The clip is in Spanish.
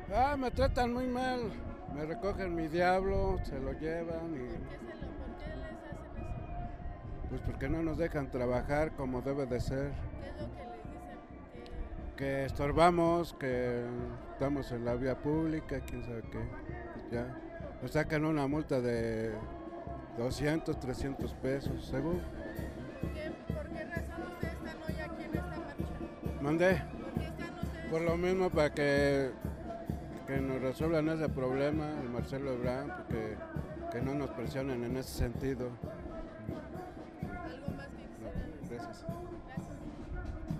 Me tratan muy mal. Me recogen mi diablo, se lo llevan y ¿Por qué les hacen eso? pues porque no nos dejan trabajar como debe de ser. ¿Qué es lo que les dicen? Que estorbamos, que estamos en la vía pública, quién sabe qué. Ya. Nos sacan una multa de 200, 300 pesos, según. ¿Por qué razón ustedes están hoy aquí en esta marcha? Mandé. ¿Por qué están ustedes? Por lo mismo, para que nos resuelvan ese problema, el Marcelo Ebrard, porque que no nos presionen en ese sentido.